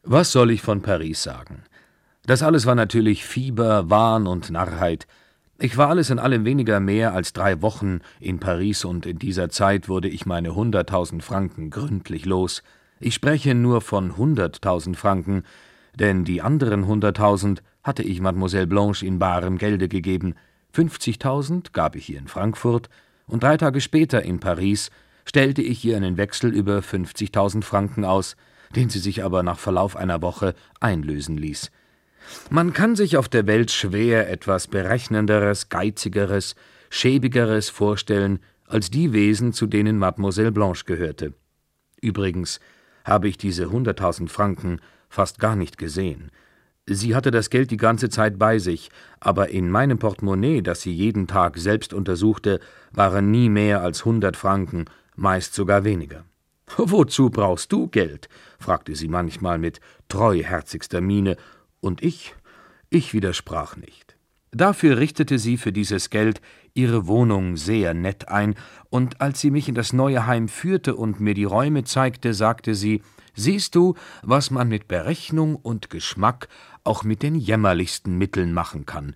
Was soll ich von Paris sagen? Das alles war natürlich Fieber, Wahn und Narrheit. Ich war alles in allem weniger mehr als 3 Wochen in Paris, und in dieser Zeit wurde ich meine 100.000 Franken gründlich los. Ich spreche nur von 100.000 Franken, denn die anderen 100.000 hatte ich Mademoiselle Blanche in barem Gelde gegeben. 50.000 gab ich ihr in Frankfurt, und 3 Tage später in Paris stellte ich ihr einen Wechsel über 50.000 Franken aus, den sie sich aber nach Verlauf einer Woche einlösen ließ. Man kann sich auf der Welt schwer etwas berechnenderes, geizigeres, schäbigeres vorstellen als die Wesen, zu denen Mademoiselle Blanche gehörte. Übrigens habe ich diese 100.000 Franken fast gar nicht gesehen. Sie hatte das Geld die ganze Zeit bei sich, aber in meinem Portemonnaie, das sie jeden Tag selbst untersuchte, waren nie mehr als 100 Franken, meist sogar weniger. »Wozu brauchst du Geld?« fragte sie manchmal mit treuherzigster Miene, und ich widersprach nicht. Dafür richtete sie für dieses Geld ihre Wohnung sehr nett ein, und als sie mich in das neue Heim führte und mir die Räume zeigte, sagte sie: »Siehst du, was man mit Berechnung und Geschmack auch mit den jämmerlichsten Mitteln machen kann.«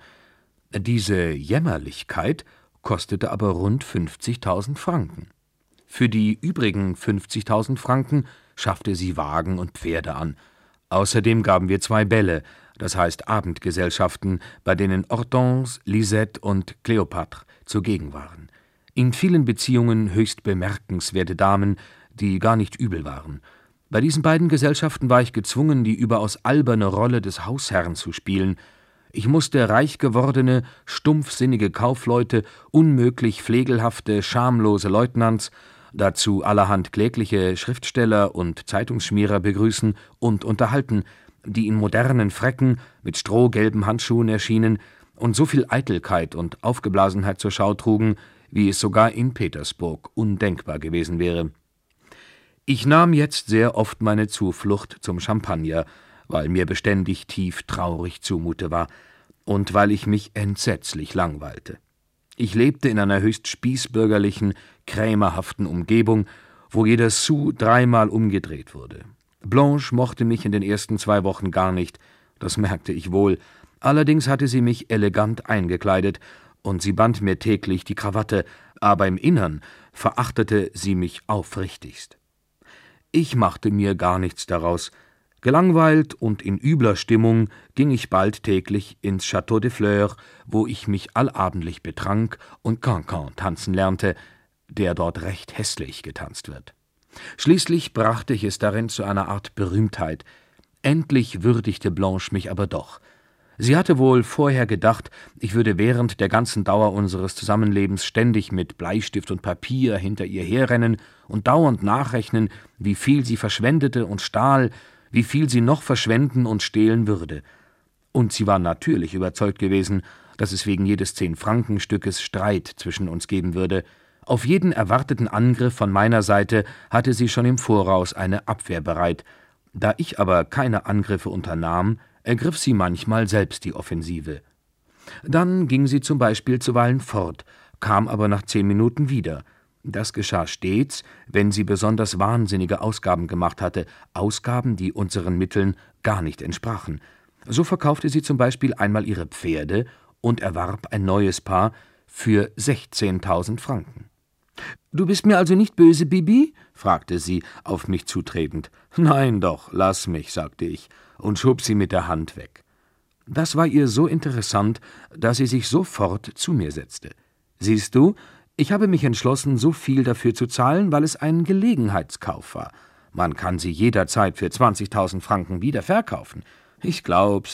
Diese Jämmerlichkeit kostete aber rund 50.000 Franken. Für die übrigen 50.000 Franken schaffte sie Wagen und Pferde an. Außerdem gaben wir 2 Bälle, das heißt Abendgesellschaften, bei denen Hortense, Lisette und Cléopâtre zugegen waren. In vielen Beziehungen höchst bemerkenswerte Damen, die gar nicht übel waren. Bei diesen beiden Gesellschaften war ich gezwungen, die überaus alberne Rolle des Hausherrn zu spielen. Ich musste reich gewordene, stumpfsinnige Kaufleute, unmöglich pflegelhafte, schamlose Leutnants, dazu allerhand klägliche Schriftsteller und Zeitungsschmierer begrüßen und unterhalten, die in modernen Fräcken mit strohgelben Handschuhen erschienen und so viel Eitelkeit und Aufgeblasenheit zur Schau trugen, wie es sogar in Petersburg undenkbar gewesen wäre. Ich nahm jetzt sehr oft meine Zuflucht zum Champagner, weil mir beständig tief traurig zumute war und weil ich mich entsetzlich langweilte. Ich lebte in einer höchst spießbürgerlichen, krämerhaften Umgebung, wo jeder Sou 3-mal umgedreht wurde. Blanche mochte mich in den ersten 2 Wochen gar nicht, das merkte ich wohl. Allerdings hatte sie mich elegant eingekleidet, und sie band mir täglich die Krawatte, aber im Innern verachtete sie mich aufrichtigst. Ich machte mir gar nichts daraus. Gelangweilt und in übler Stimmung ging ich bald täglich ins Château des Fleurs, wo ich mich allabendlich betrank und Cancan tanzen lernte, der dort recht hässlich getanzt wird. Schließlich brachte ich es darin zu einer Art Berühmtheit. Endlich würdigte Blanche mich aber doch. Sie hatte wohl vorher gedacht, ich würde während der ganzen Dauer unseres Zusammenlebens ständig mit Bleistift und Papier hinter ihr herrennen und dauernd nachrechnen, wie viel sie verschwendete und stahl, wie viel sie noch verschwenden und stehlen würde. Und sie war natürlich überzeugt gewesen, dass es wegen jedes 10-Frankenstückes Streit zwischen uns geben würde. Auf jeden erwarteten Angriff von meiner Seite hatte sie schon im Voraus eine Abwehr bereit. Da ich aber keine Angriffe unternahm, ergriff sie manchmal selbst die Offensive. Dann ging sie zum Beispiel zuweilen fort, kam aber nach 10 Minuten wieder. Das geschah stets, wenn sie besonders wahnsinnige Ausgaben gemacht hatte, Ausgaben, die unseren Mitteln gar nicht entsprachen. So verkaufte sie zum Beispiel einmal ihre Pferde und erwarb ein neues Paar für 16.000 Franken. »Du bist mir also nicht böse, Bibi?« fragte sie, auf mich zutretend. »Nein doch, lass mich«, sagte ich und schob sie mit der Hand weg. Das war ihr so interessant, dass sie sich sofort zu mir setzte. »Siehst du, ich habe mich entschlossen, so viel dafür zu zahlen, weil es ein Gelegenheitskauf war. Man kann sie jederzeit für 20.000 Franken wieder verkaufen. Ich glaub's.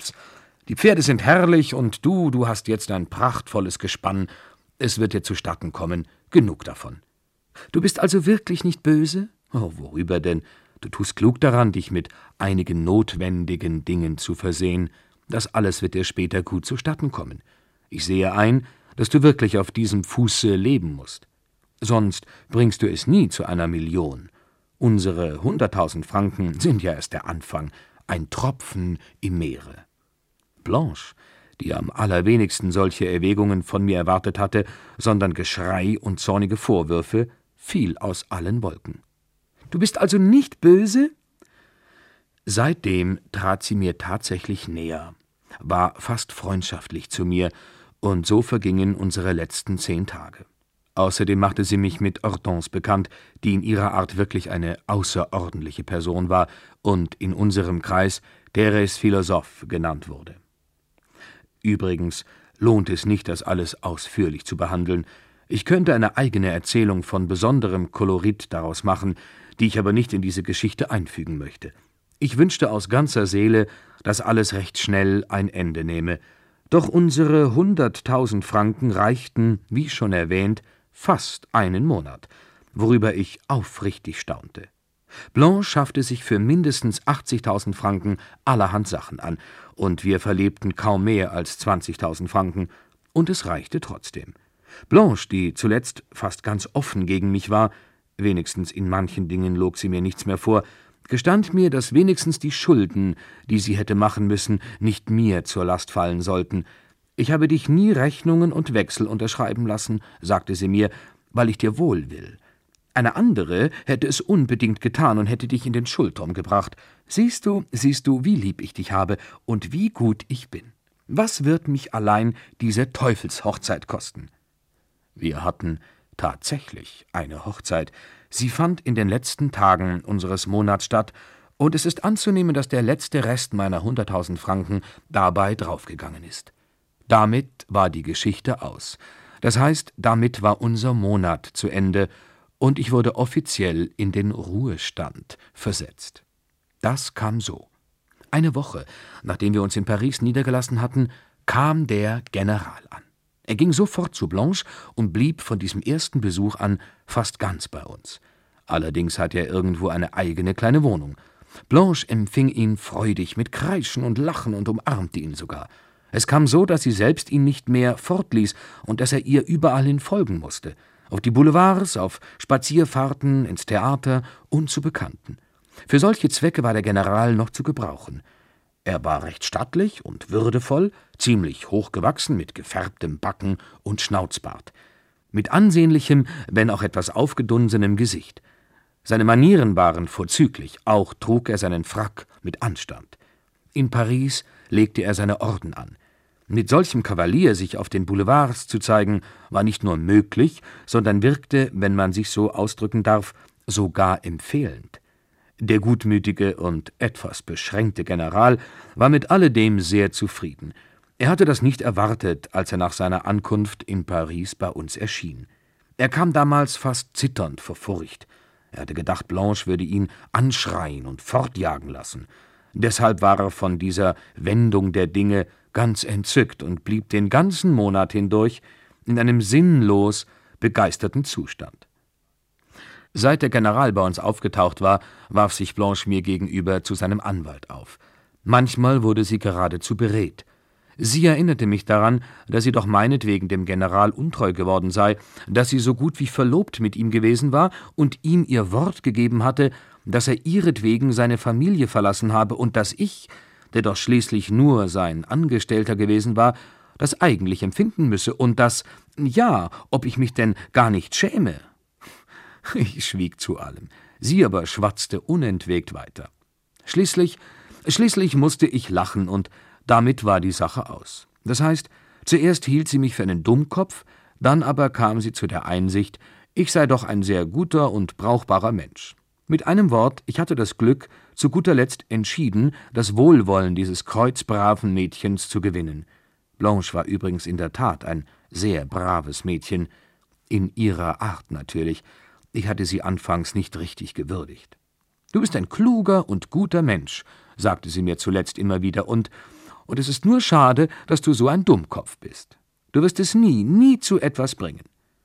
Die Pferde sind herrlich, und du hast jetzt ein prachtvolles Gespann. Es wird dir zustatten kommen. Genug davon.« »Du bist also wirklich nicht böse?« »Oh, worüber denn? Du tust klug daran, dich mit einigen notwendigen Dingen zu versehen. Das alles wird dir später gut zustatten kommen. Ich sehe ein, dass du wirklich auf diesem Fuße leben musst. Sonst bringst du es nie zu einer Million. Unsere 100.000 Franken sind ja erst der Anfang, ein Tropfen im Meere.« Blanche, die am allerwenigsten solche Erwägungen von mir erwartet hatte, sondern Geschrei und zornige Vorwürfe, fiel aus allen Wolken. »Du bist also nicht böse?« Seitdem trat sie mir tatsächlich näher, war fast freundschaftlich zu mir, und so vergingen unsere letzten 10 Tage. Außerdem machte sie mich mit Hortense bekannt, die in ihrer Art wirklich eine außerordentliche Person war und in unserem Kreis Thérèse Philosophe genannt wurde. Übrigens lohnt es nicht, das alles ausführlich zu behandeln. Ich könnte eine eigene Erzählung von besonderem Kolorit daraus machen, die ich aber nicht in diese Geschichte einfügen möchte. Ich wünschte aus ganzer Seele, dass alles recht schnell ein Ende nehme. Doch unsere 100.000 Franken reichten, wie schon erwähnt, fast einen Monat, worüber ich aufrichtig staunte. Blanche schaffte sich für mindestens 80.000 Franken allerhand Sachen an, und wir verlebten kaum mehr als 20.000 Franken, und es reichte trotzdem. Blanche, die zuletzt fast ganz offen gegen mich war, wenigstens in manchen Dingen log sie mir nichts mehr vor, gestand mir, dass wenigstens die Schulden, die sie hätte machen müssen, nicht mir zur Last fallen sollten. »Ich habe dich nie Rechnungen und Wechsel unterschreiben lassen«, sagte sie mir, »weil ich dir wohl will. Eine andere hätte es unbedingt getan und hätte dich in den Schuldturm gebracht. Siehst du, wie lieb ich dich habe und wie gut ich bin. Was wird mich allein diese Teufelshochzeit kosten?« Wir hatten tatsächlich eine Hochzeit. Sie fand in den letzten Tagen unseres Monats statt, und es ist anzunehmen, dass der letzte Rest meiner 100.000 Franken dabei draufgegangen ist. Damit war die Geschichte aus. Das heißt, damit war unser Monat zu Ende, und ich wurde offiziell in den Ruhestand versetzt. Das kam so. Eine Woche, nachdem wir uns in Paris niedergelassen hatten, kam der General an. Er ging sofort zu Blanche und blieb von diesem ersten Besuch an fast ganz bei uns. Allerdings hatte er irgendwo eine eigene kleine Wohnung. Blanche empfing ihn freudig mit Kreischen und Lachen und umarmte ihn sogar. Es kam so, dass sie selbst ihn nicht mehr fortließ und dass er ihr überall hin folgen musste. Auf die Boulevards, auf Spazierfahrten, ins Theater und zu Bekannten. Für solche Zwecke war der General noch zu gebrauchen. Er war recht stattlich und würdevoll, ziemlich hochgewachsen, mit gefärbtem Backen und Schnauzbart. Mit ansehnlichem, wenn auch etwas aufgedunsenem Gesicht. Seine Manieren waren vorzüglich, auch trug er seinen Frack mit Anstand. In Paris legte er seine Orden an. Mit solchem Kavalier sich auf den Boulevards zu zeigen, war nicht nur möglich, sondern wirkte, wenn man sich so ausdrücken darf, sogar empfehlend. Der gutmütige und etwas beschränkte General war mit alledem sehr zufrieden. Er hatte das nicht erwartet, als er nach seiner Ankunft in Paris bei uns erschien. Er kam damals fast zitternd vor Furcht. Er hatte gedacht, Blanche würde ihn anschreien und fortjagen lassen. Deshalb war er von dieser Wendung der Dinge ganz entzückt und blieb den ganzen Monat hindurch in einem sinnlos begeisterten Zustand. Seit der General bei uns aufgetaucht war, warf sich Blanche mir gegenüber zu seinem Anwalt auf. Manchmal wurde sie geradezu beredt. Sie erinnerte mich daran, dass sie doch meinetwegen dem General untreu geworden sei, dass sie so gut wie verlobt mit ihm gewesen war und ihm ihr Wort gegeben hatte, dass er ihretwegen seine Familie verlassen habe und dass ich, der doch schließlich nur sein Angestellter gewesen war, das eigentlich empfinden müsse und dass, ja, ob ich mich denn gar nicht schäme. Ich schwieg zu allem, sie aber schwatzte unentwegt weiter. Schließlich musste ich lachen, und damit war die Sache aus. Das heißt, zuerst hielt sie mich für einen Dummkopf, dann aber kam sie zu der Einsicht, ich sei doch ein sehr guter und brauchbarer Mensch. Mit einem Wort, ich hatte das Glück, zu guter Letzt entschieden, das Wohlwollen dieses kreuzbraven Mädchens zu gewinnen. Blanche war übrigens in der Tat ein sehr braves Mädchen, in ihrer Art natürlich. Ich hatte sie anfangs nicht richtig gewürdigt. »Du bist ein kluger und guter Mensch«, sagte sie mir zuletzt immer wieder, und es ist nur schade, dass du so ein Dummkopf bist. Du wirst es nie zu etwas bringen.«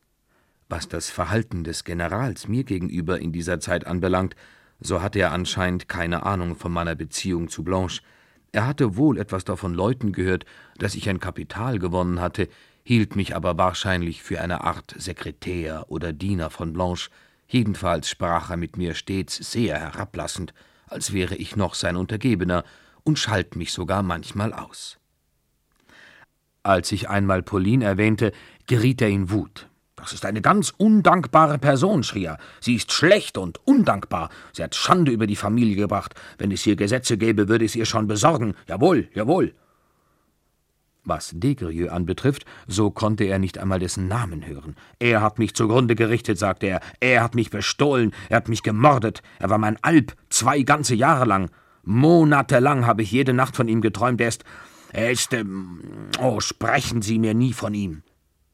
Was das Verhalten des Generals mir gegenüber in dieser Zeit anbelangt, so hatte er anscheinend keine Ahnung von meiner Beziehung zu Blanche. Er hatte wohl etwas davon Leuten gehört, dass ich ein Kapital gewonnen hatte, hielt mich aber wahrscheinlich für eine Art Sekretär oder Diener von Blanche. Jedenfalls sprach er mit mir stets sehr herablassend, als wäre ich noch sein Untergebener, und schalt mich sogar manchmal aus. Als ich einmal Pauline erwähnte, geriet er in Wut. »Das ist eine ganz undankbare Person«, schrie er. »Sie ist schlecht und undankbar. Sie hat Schande über die Familie gebracht. Wenn es hier Gesetze gäbe, würde ich es ihr schon besorgen. Jawohl, jawohl.« Was Des anbetrifft, so konnte er nicht einmal dessen Namen hören. »Er hat mich zugrunde gerichtet«, sagte er. »Er hat mich bestohlen, er hat mich gemordet. Er war mein Alp, 2 ganze Jahre lang. Monatelang habe ich jede Nacht von ihm geträumt. Oh, sprechen Sie mir nie von ihm.«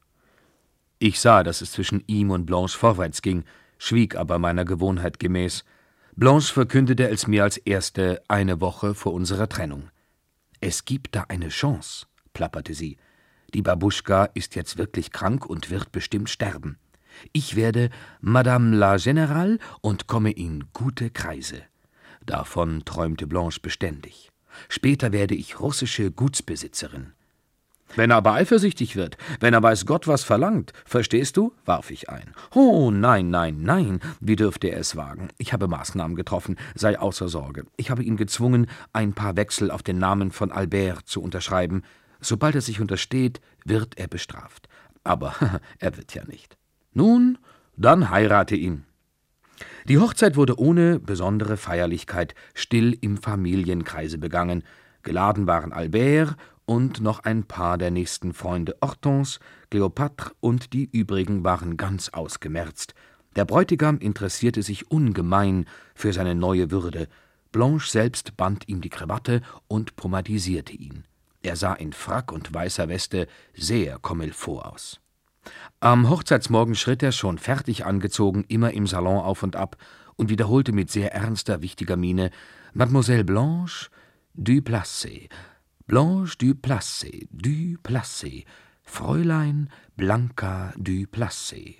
Ich sah, dass es zwischen ihm und Blanche vorwärts ging, schwieg aber meiner Gewohnheit gemäß. Blanche verkündete es mir als erste eine Woche vor unserer Trennung. »Es gibt da eine Chance«, plapperte sie. »Die Babuschka ist jetzt wirklich krank und wird bestimmt sterben. Ich werde Madame la Générale und komme in gute Kreise.« Davon träumte Blanche beständig. »Später werde ich russische Gutsbesitzerin.« »Wenn er aber eifersüchtig wird, wenn er weiß Gott was verlangt, verstehst du?«, warf ich ein. »Oh, nein, nein, nein, wie dürfte er es wagen? Ich habe Maßnahmen getroffen, sei außer Sorge. Ich habe ihn gezwungen, ein paar Wechsel auf den Namen von Albert zu unterschreiben. Sobald er sich untersteht, wird er bestraft. Aber er wird ja nicht. Nun, dann heirate ihn.« Die Hochzeit wurde ohne besondere Feierlichkeit still im Familienkreise begangen. Geladen waren Albert und noch ein paar der nächsten Freunde Hortense, Cléopâtre und die übrigen waren ganz ausgemerzt. Der Bräutigam interessierte sich ungemein für seine neue Würde. Blanche selbst band ihm die Krawatte und pomadisierte ihn. Er sah in Frack und weißer Weste sehr comme il faut aus. Am Hochzeitsmorgen schritt er, schon fertig angezogen, immer im Salon auf und ab und wiederholte mit sehr ernster, wichtiger Miene: »Mademoiselle Blanche du Placet, Blanche du Placet, du Placet, Fräulein Blanca du Placet.«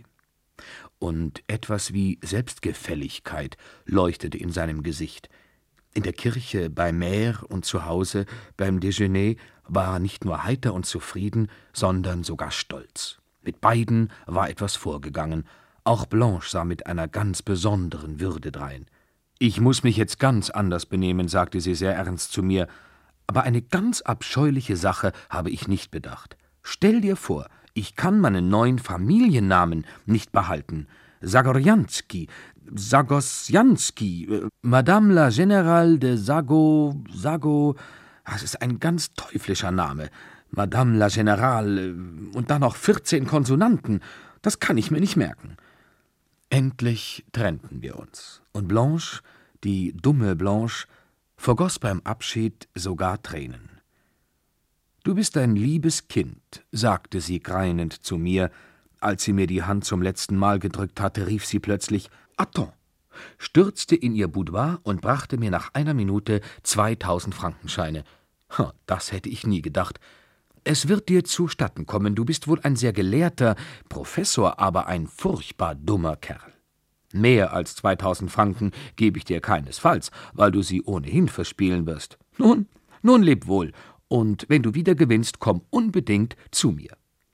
Und etwas wie Selbstgefälligkeit leuchtete in seinem Gesicht. In der Kirche, bei Mère und zu Hause, beim Déjeuner, war er nicht nur heiter und zufrieden, sondern sogar stolz. Mit beiden war etwas vorgegangen. Auch Blanche sah mit einer ganz besonderen Würde drein. »Ich muß mich jetzt ganz anders benehmen«, sagte sie sehr ernst zu mir, »aber eine ganz abscheuliche Sache habe ich nicht bedacht. Stell dir vor, ich kann meinen neuen Familiennamen nicht behalten. Zagorjanski, Madame la Générale de Sago, das ist ein ganz teuflischer Name. Madame la Générale und dann noch 14 Konsonanten, das kann ich mir nicht merken.« Endlich trennten wir uns, und Blanche, die dumme Blanche, vergoß beim Abschied sogar Tränen. »Du bist ein liebes Kind«, sagte sie greinend zu mir. Als sie mir die Hand zum letzten Mal gedrückt hatte, rief sie plötzlich »Attends«, stürzte in ihr Boudoir und brachte mir nach einer Minute 2000 Frankenscheine. Das hätte ich nie gedacht. »Es wird dir zustatten kommen, du bist wohl ein sehr gelehrter Professor, aber ein furchtbar dummer Kerl. Mehr als 2000 Franken gebe ich dir keinesfalls, weil du sie ohnehin verspielen wirst. Nun, leb wohl, und wenn du wieder gewinnst, komm unbedingt zu mir.«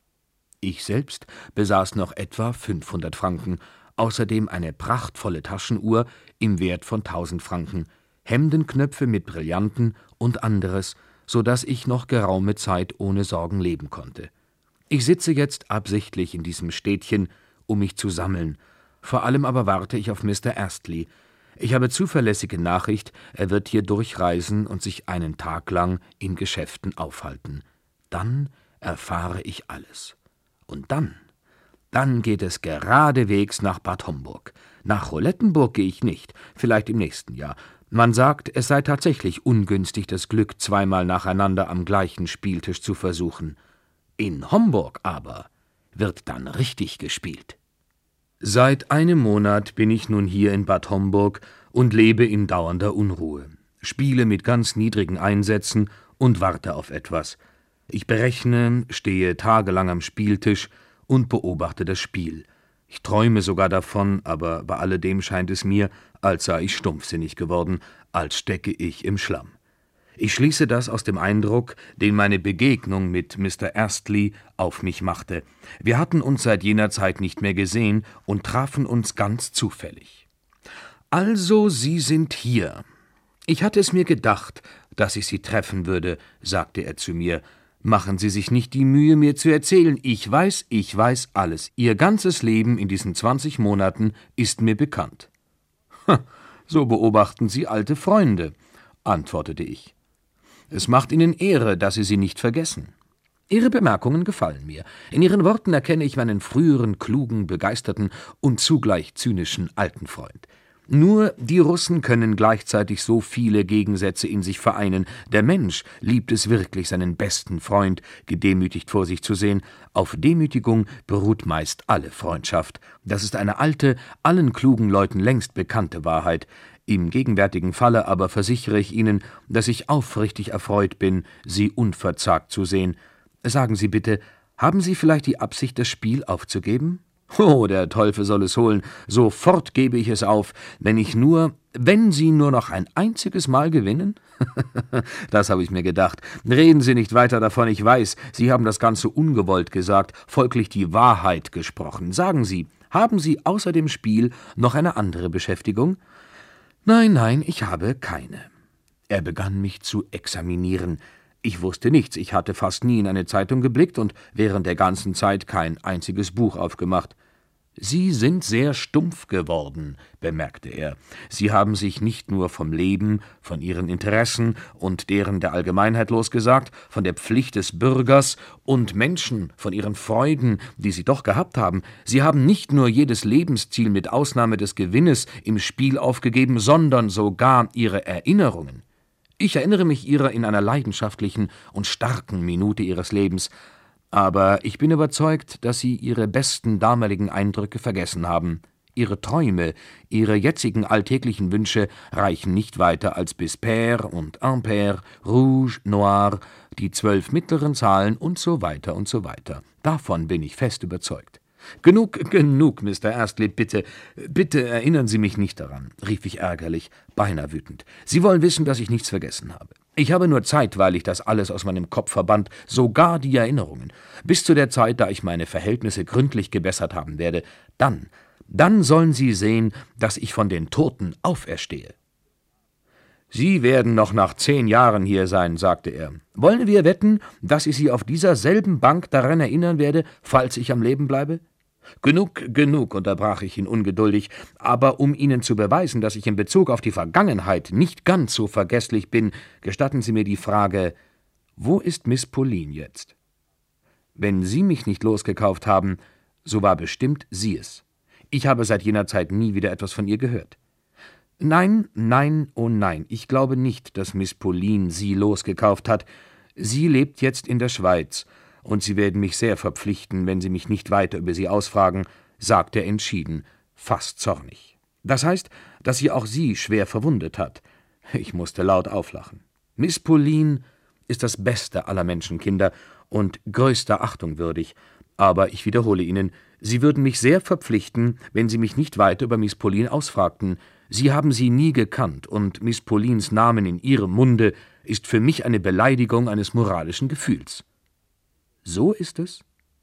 Ich selbst besaß noch etwa 500 Franken, außerdem eine prachtvolle Taschenuhr im Wert von 1000 Franken, Hemdenknöpfe mit Brillanten und anderes, so dass ich noch geraume Zeit ohne Sorgen leben konnte. Ich sitze jetzt absichtlich in diesem Städtchen, um mich zu sammeln. Vor allem aber warte ich auf Mr. Astley. Ich habe zuverlässige Nachricht, er wird hier durchreisen und sich einen Tag lang in Geschäften aufhalten. Dann erfahre ich alles. Und dann geht es geradewegs nach Bad Homburg. Nach Roulettenburg gehe ich nicht, vielleicht im nächsten Jahr. Man sagt, es sei tatsächlich ungünstig, das Glück zweimal nacheinander am gleichen Spieltisch zu versuchen. In Homburg aber wird dann richtig gespielt. Seit einem Monat bin ich nun hier in Bad Homburg und lebe in dauernder Unruhe, spiele mit ganz niedrigen Einsätzen und warte auf etwas. Ich berechne, stehe tagelang am Spieltisch und beobachte das Spiel. Ich träume sogar davon, aber bei alledem scheint es mir, als sei ich stumpfsinnig geworden, als stecke ich im Schlamm. Ich schließe das aus dem Eindruck, den meine Begegnung mit Mr. Astley auf mich machte. Wir hatten uns seit jener Zeit nicht mehr gesehen und trafen uns ganz zufällig. »Also, Sie sind hier. Ich hatte es mir gedacht, dass ich Sie treffen würde«, sagte er zu mir. Machen Sie sich nicht die Mühe, mir zu erzählen. Ich weiß alles. Ihr ganzes Leben in diesen 20 Monaten ist mir bekannt. So beobachten Sie alte Freunde, antwortete ich. Es macht Ihnen Ehre, dass Sie sie nicht vergessen. Ihre Bemerkungen gefallen mir. In Ihren Worten erkenne ich meinen früheren, klugen, begeisterten und zugleich zynischen alten Freund. Nur die Russen können gleichzeitig so viele Gegensätze in sich vereinen. Der Mensch liebt es wirklich, seinen besten Freund gedemütigt vor sich zu sehen. Auf Demütigung beruht meist alle Freundschaft. Das ist eine alte, allen klugen Leuten längst bekannte Wahrheit. Im gegenwärtigen Falle aber versichere ich Ihnen, dass ich aufrichtig erfreut bin, Sie unverzagt zu sehen. Sagen Sie bitte, haben Sie vielleicht die Absicht, das Spiel aufzugeben? Oh, der Teufel soll es holen. Sofort gebe ich es auf, wenn Sie nur noch ein einziges Mal gewinnen? Das habe ich mir gedacht. Reden Sie nicht weiter davon, ich weiß, Sie haben das Ganze ungewollt gesagt, folglich die Wahrheit gesprochen. Sagen Sie, haben Sie außer dem Spiel noch eine andere Beschäftigung? Nein, ich habe keine. Er begann mich zu examinieren. Ich wusste nichts, ich hatte fast nie in eine Zeitung geblickt und während der ganzen Zeit kein einziges Buch aufgemacht. »Sie sind sehr stumpf geworden«, bemerkte er. »Sie haben sich nicht nur vom Leben, von Ihren Interessen und deren der Allgemeinheit losgesagt, von der Pflicht des Bürgers und Menschen, von ihren Freuden, die Sie doch gehabt haben. Sie haben nicht nur jedes Lebensziel mit Ausnahme des Gewinnes im Spiel aufgegeben, sondern sogar Ihre Erinnerungen. Ich erinnere mich Ihrer in einer leidenschaftlichen und starken Minute Ihres Lebens, aber ich bin überzeugt, dass Sie Ihre besten damaligen Eindrücke vergessen haben. Ihre Träume, Ihre jetzigen alltäglichen Wünsche reichen nicht weiter als bis Pair und Impair, Rouge, Noir, die 12 mittleren Zahlen und so weiter und so weiter. Davon bin ich fest überzeugt. »Genug, Mr. Astley, bitte erinnern Sie mich nicht daran«, rief ich ärgerlich, beinahe wütend. »Sie wollen wissen, dass ich nichts vergessen habe. Ich habe nur zeitweilig das alles aus meinem Kopf verbannt, sogar die Erinnerungen. Bis zu der Zeit, da ich meine Verhältnisse gründlich gebessert haben werde, dann sollen Sie sehen, dass ich von den Toten auferstehe.« »Sie werden noch nach 10 Jahren hier sein«, sagte er. »Wollen wir wetten, dass ich Sie auf dieser selben Bank daran erinnern werde, falls ich am Leben bleibe?« Genug«, unterbrach ich ihn ungeduldig, »aber um Ihnen zu beweisen, dass ich in Bezug auf die Vergangenheit nicht ganz so vergesslich bin, gestatten Sie mir die Frage, wo ist Miss Pauline jetzt? Wenn Sie mich nicht losgekauft haben, so war bestimmt sie es. Ich habe seit jener Zeit nie wieder etwas von ihr gehört. Nein, oh nein, ich glaube nicht, dass Miss Pauline Sie losgekauft hat. Sie lebt jetzt in der Schweiz, und Sie werden mich sehr verpflichten, wenn Sie mich nicht weiter über sie ausfragen«, sagte er entschieden, fast zornig. »Das heißt, dass sie auch Sie schwer verwundet hat.« Ich musste laut auflachen. »Miss Pauline ist das beste aller Menschenkinder und größter Achtung würdig, aber ich wiederhole Ihnen, Sie würden mich sehr verpflichten, wenn Sie mich nicht weiter über Miss Pauline ausfragten. Sie haben sie nie gekannt, und Miss Paulines Namen in Ihrem Munde ist für mich eine Beleidigung eines moralischen Gefühls.« »So ist es?«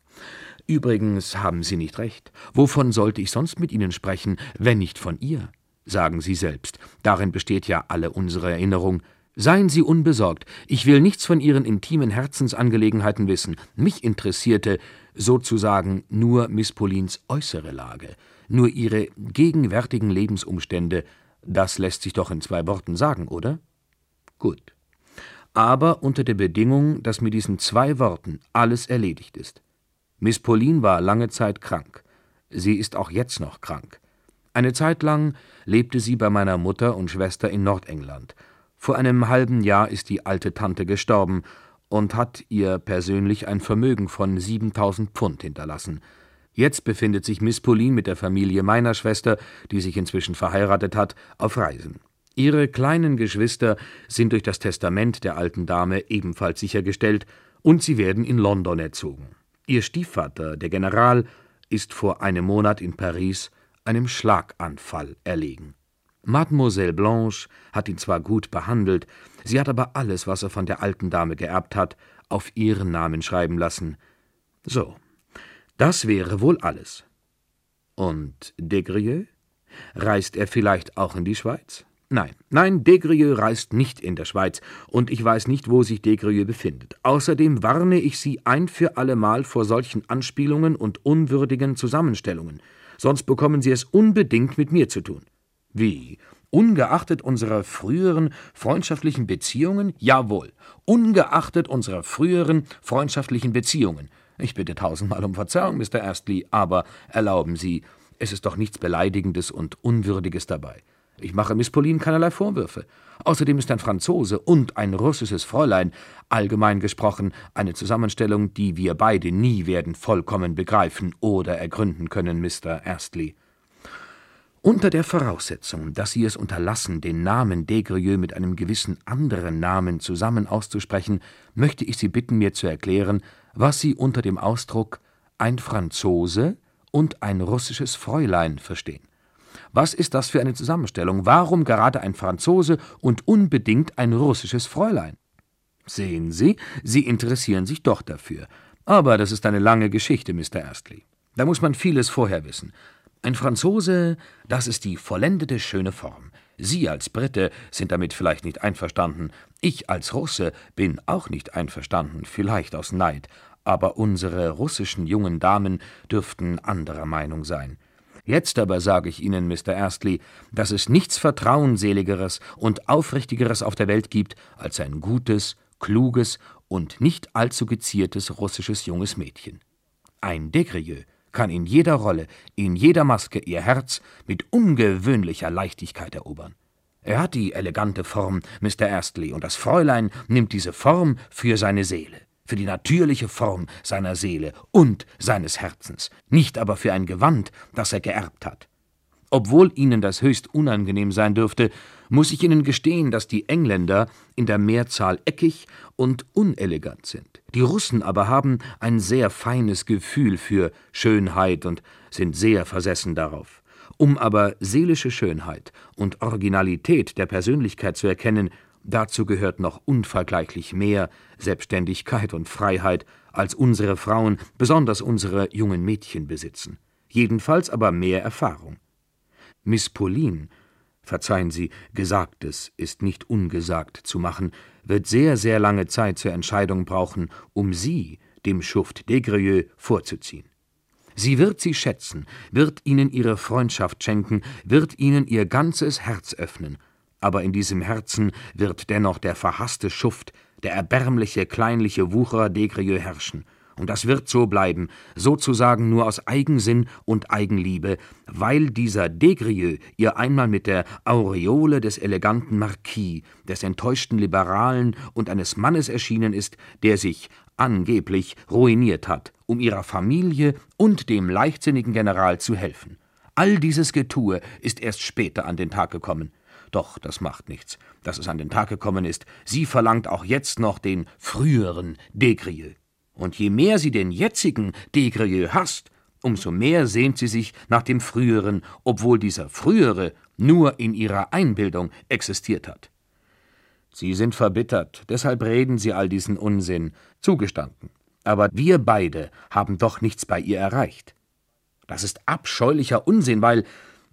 »Übrigens haben Sie nicht recht. Wovon sollte ich sonst mit Ihnen sprechen, wenn nicht von ihr? Sagen Sie selbst. Darin besteht ja alle unsere Erinnerung. Seien Sie unbesorgt. Ich will nichts von Ihren intimen Herzensangelegenheiten wissen. Mich interessierte sozusagen nur Miss Paulines äußere Lage, nur ihre gegenwärtigen Lebensumstände. Das lässt sich doch in 2 Worten sagen, oder? Gut. Aber unter der Bedingung, dass mit diesen 2 Worten alles erledigt ist. Miss Pauline war lange Zeit krank. Sie ist auch jetzt noch krank. Eine Zeit lang lebte sie bei meiner Mutter und Schwester in Nordengland. Vor einem halben Jahr ist die alte Tante gestorben und hat ihr persönlich ein Vermögen von 7.000 Pfund hinterlassen. Jetzt befindet sich Miss Pauline mit der Familie meiner Schwester, die sich inzwischen verheiratet hat, auf Reisen. Ihre kleinen Geschwister sind durch das Testament der alten Dame ebenfalls sichergestellt, und sie werden in London erzogen. Ihr Stiefvater, der General, ist vor einem Monat in Paris einem Schlaganfall erlegen. Mademoiselle Blanche hat ihn zwar gut behandelt, sie hat aber alles, was er von der alten Dame geerbt hat, auf ihren Namen schreiben lassen. So, das wäre wohl alles. Und Des Grieux? Reist er vielleicht auch in die Schweiz? Nein, Des reist nicht in der Schweiz, und ich weiß nicht, wo sich Des befindet. Außerdem warne ich Sie ein für allemal vor solchen Anspielungen und unwürdigen Zusammenstellungen. Sonst bekommen Sie es unbedingt mit mir zu tun. Wie? Ungeachtet unserer früheren freundschaftlichen Beziehungen? Jawohl, ungeachtet unserer früheren freundschaftlichen Beziehungen. Ich bitte tausendmal um Verzeihung, Mr. Astley, aber erlauben Sie, es ist doch nichts Beleidigendes und Unwürdiges dabei. Ich mache Miss Pauline keinerlei Vorwürfe. Außerdem ist ein Franzose und ein russisches Fräulein, allgemein gesprochen, eine Zusammenstellung, die wir beide nie werden vollkommen begreifen oder ergründen können, Mr. Astley. Unter der Voraussetzung, dass Sie es unterlassen, den Namen Des mit einem gewissen anderen Namen zusammen auszusprechen, möchte ich Sie bitten, mir zu erklären, was Sie unter dem Ausdruck »ein Franzose« und »ein russisches Fräulein« verstehen. Was ist das für eine Zusammenstellung? Warum gerade ein Franzose und unbedingt ein russisches Fräulein? Sehen Sie, Sie interessieren sich doch dafür. Aber das ist eine lange Geschichte, Mr. Astley. Da muss man vieles vorher wissen. Ein Franzose, das ist die vollendete schöne Form. Sie als Brite sind damit vielleicht nicht einverstanden. Ich als Russe bin auch nicht einverstanden, vielleicht aus Neid. Aber unsere russischen jungen Damen dürften anderer Meinung sein. Jetzt aber sage ich Ihnen, Mr. Astley, dass es nichts Vertrauenseligeres und Aufrichtigeres auf der Welt gibt, als ein gutes, kluges und nicht allzu geziertes russisches junges Mädchen. Ein Des kann in jeder Rolle, in jeder Maske ihr Herz mit ungewöhnlicher Leichtigkeit erobern. Er hat die elegante Form, Mr. Astley, und das Fräulein nimmt diese Form für seine Seele, für die natürliche Form seiner Seele und seines Herzens, nicht aber für ein Gewand, das er geerbt hat. Obwohl Ihnen das höchst unangenehm sein dürfte, muss ich Ihnen gestehen, dass die Engländer in der Mehrzahl eckig und unelegant sind. Die Russen aber haben ein sehr feines Gefühl für Schönheit und sind sehr versessen darauf. Um aber seelische Schönheit und Originalität der Persönlichkeit zu erkennen, dazu gehört noch unvergleichlich mehr Selbstständigkeit und Freiheit, als unsere Frauen, besonders unsere jungen Mädchen, besitzen. Jedenfalls aber mehr Erfahrung. Miss Pauline, verzeihen Sie, Gesagtes ist nicht ungesagt zu machen, wird sehr, sehr lange Zeit zur Entscheidung brauchen, um Sie, dem Schuft Des vorzuziehen. Sie wird Sie schätzen, wird Ihnen ihre Freundschaft schenken, wird Ihnen ihr ganzes Herz öffnen, aber in diesem Herzen wird dennoch der verhasste Schuft, der erbärmliche, kleinliche Wucherer Des herrschen. Und das wird so bleiben, sozusagen nur aus Eigensinn und Eigenliebe, weil dieser Des ihr einmal mit der Aureole des eleganten Marquis, des enttäuschten Liberalen und eines Mannes erschienen ist, der sich angeblich ruiniert hat, um ihrer Familie und dem leichtsinnigen General zu helfen. All dieses Getue ist erst später an den Tag gekommen. Doch das macht nichts, dass es an den Tag gekommen ist. Sie verlangt auch jetzt noch den früheren Des. Und je mehr sie den jetzigen Des hasst, umso mehr sehnt sie sich nach dem früheren, obwohl dieser frühere nur in ihrer Einbildung existiert hat. Sie sind verbittert, deshalb reden Sie all diesen Unsinn, zugestanden. Aber wir beide haben doch nichts bei ihr erreicht. Das ist abscheulicher Unsinn, weil,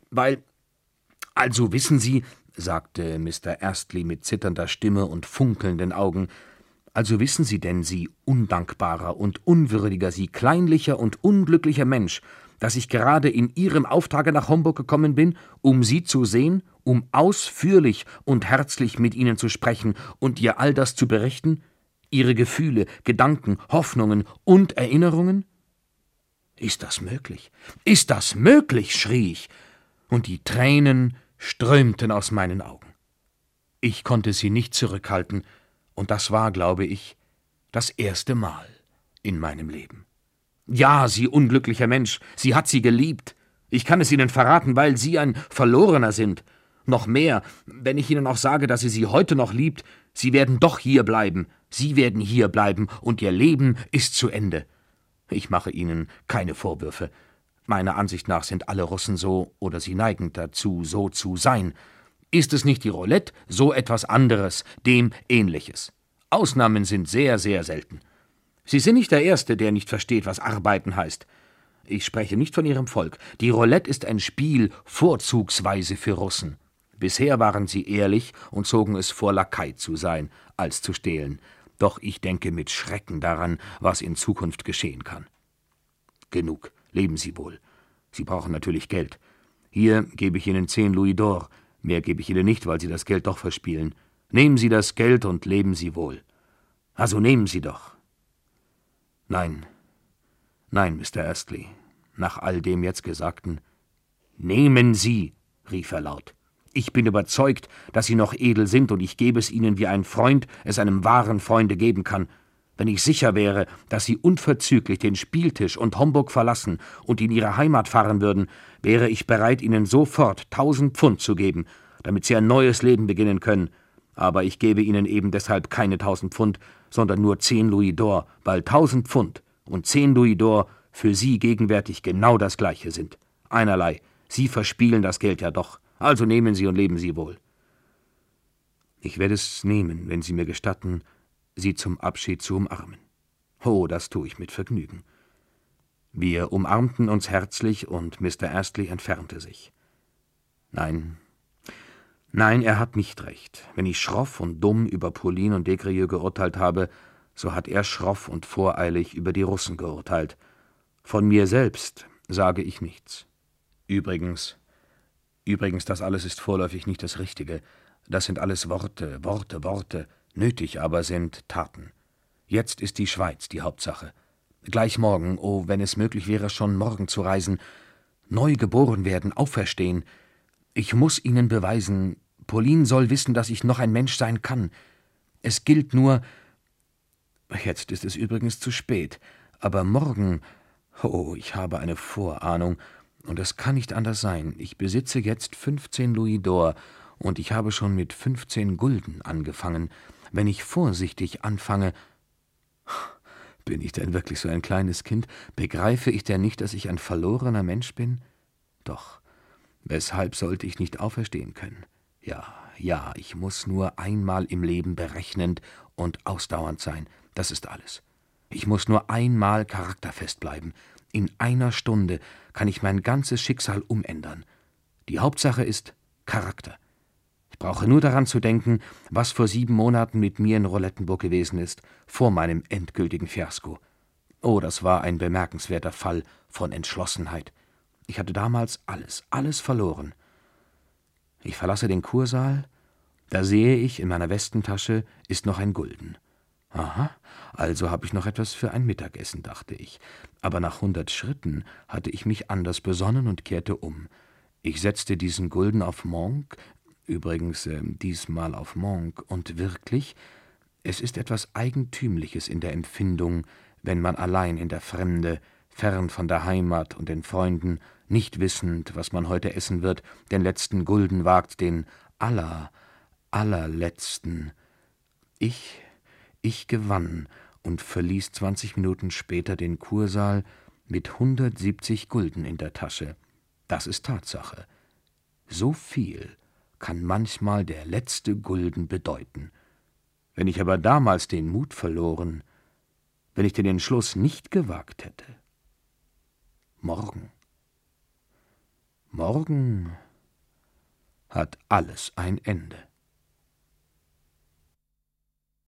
also wissen Sie, sagte Mr. Astley mit zitternder Stimme und funkelnden Augen, also wissen Sie denn, Sie undankbarer und unwürdiger, Sie kleinlicher und unglücklicher Mensch, dass ich gerade in Ihrem Auftrage nach Homburg gekommen bin, um Sie zu sehen, um ausführlich und herzlich mit Ihnen zu sprechen und ihr all das zu berichten, Ihre Gefühle, Gedanken, Hoffnungen und Erinnerungen? »Ist das möglich? Ist das möglich?« schrie ich, und die Tränen strömten aus meinen Augen. Ich konnte sie nicht zurückhalten, und das war, glaube ich, das erste Mal in meinem Leben. »Ja, Sie unglücklicher Mensch, sie hat Sie geliebt. Ich kann es Ihnen verraten, weil Sie ein Verlorener sind. Noch mehr, wenn ich Ihnen auch sage, dass sie heute noch liebt, Sie werden doch hier bleiben. Sie werden hier bleiben, und Ihr Leben ist zu Ende. Ich mache Ihnen keine Vorwürfe. Meiner Ansicht nach sind alle Russen so, oder sie neigen dazu, so zu sein. Ist es nicht die Roulette, so etwas anderes, dem Ähnliches. Ausnahmen sind sehr, sehr selten. Sie sind nicht der Erste, der nicht versteht, was Arbeiten heißt. Ich spreche nicht von Ihrem Volk. Die Roulette ist ein Spiel vorzugsweise für Russen. Bisher waren Sie ehrlich und zogen es vor, Lakai zu sein, als zu stehlen. Doch ich denke mit Schrecken daran, was in Zukunft geschehen kann. Genug, leben Sie wohl. Sie brauchen natürlich Geld. Hier gebe ich Ihnen 10 Louis d'Or. Mehr gebe ich Ihnen nicht, weil Sie das Geld doch verspielen. Nehmen Sie das Geld und leben Sie wohl. Also nehmen Sie doch. Nein, nein, Mr. Astley, nach all dem jetzt Gesagten. Nehmen Sie, rief er laut. Ich bin überzeugt, dass Sie noch edel sind, und ich gebe es Ihnen, wie ein Freund es einem wahren Freunde geben kann. Wenn ich sicher wäre, dass Sie unverzüglich den Spieltisch und Homburg verlassen und in Ihre Heimat fahren würden, wäre ich bereit, Ihnen sofort 1000 Pfund zu geben, damit Sie ein neues Leben beginnen können. Aber ich gebe Ihnen eben deshalb keine 1000 Pfund, sondern nur 10 Louis d'Or, weil 1000 Pfund und 10 Louis d'Or für Sie gegenwärtig genau das Gleiche sind. Einerlei. Sie verspielen das Geld ja doch. Also nehmen Sie und leben Sie wohl. Ich werde es nehmen, wenn Sie mir gestatten, Sie zum Abschied zu umarmen. Oh, das tue ich mit Vergnügen. Wir umarmten uns herzlich, und Mr. Astley entfernte sich. Nein, er hat nicht recht. Wenn ich schroff und dumm über Pauline und Desgrieux geurteilt habe, so hat er schroff und voreilig über die Russen geurteilt. Von mir selbst sage ich nichts. Übrigens, das alles ist vorläufig nicht das Richtige. Das sind alles Worte. Nötig aber sind Taten. Jetzt ist die Schweiz die Hauptsache. Gleich morgen, oh, wenn es möglich wäre, schon morgen zu reisen. Neu geboren werden, auferstehen. Ich muss Ihnen beweisen, Pauline soll wissen, dass ich noch ein Mensch sein kann. Es gilt nur... Jetzt ist es übrigens zu spät. Aber morgen... Oh, ich habe eine Vorahnung. Und es kann nicht anders sein. Ich besitze jetzt 15 Louis d'Or, und ich habe schon mit 15 Gulden angefangen. Wenn ich vorsichtig anfange... Bin ich denn wirklich so ein kleines Kind? Begreife ich denn nicht, dass ich ein verlorener Mensch bin? Doch, weshalb sollte ich nicht auferstehen können? Ja, ich muss nur einmal im Leben berechnend und ausdauernd sein. Das ist alles. Ich muss nur einmal charakterfest bleiben. In einer Stunde kann ich mein ganzes Schicksal umändern. Die Hauptsache ist Charakter. Ich brauche nur daran zu denken, was vor 7 Monaten mit mir in Roulettenburg gewesen ist, vor meinem endgültigen Fiasko. Oh, das war ein bemerkenswerter Fall von Entschlossenheit. Ich hatte damals alles verloren. Ich verlasse den Kursaal, da sehe ich, in meiner Westentasche ist noch ein Gulden. Aha, also habe ich noch etwas für ein Mittagessen, dachte ich. Aber nach 100 Schritten hatte ich mich anders besonnen und kehrte um. Ich setzte diesen Gulden auf Monk, übrigens diesmal auf Monk, und wirklich, es ist etwas Eigentümliches in der Empfindung, wenn man allein in der Fremde, fern von der Heimat und den Freunden, nicht wissend, was man heute essen wird, den letzten Gulden wagt, den allerletzten. Ich gewann und verließ 20 Minuten später den Kursaal mit 170 Gulden in der Tasche. Das ist Tatsache. So viel kann manchmal der letzte Gulden bedeuten. Wenn ich aber damals den Mut verloren, wenn ich den Entschluss nicht gewagt hätte. Morgen hat alles ein Ende.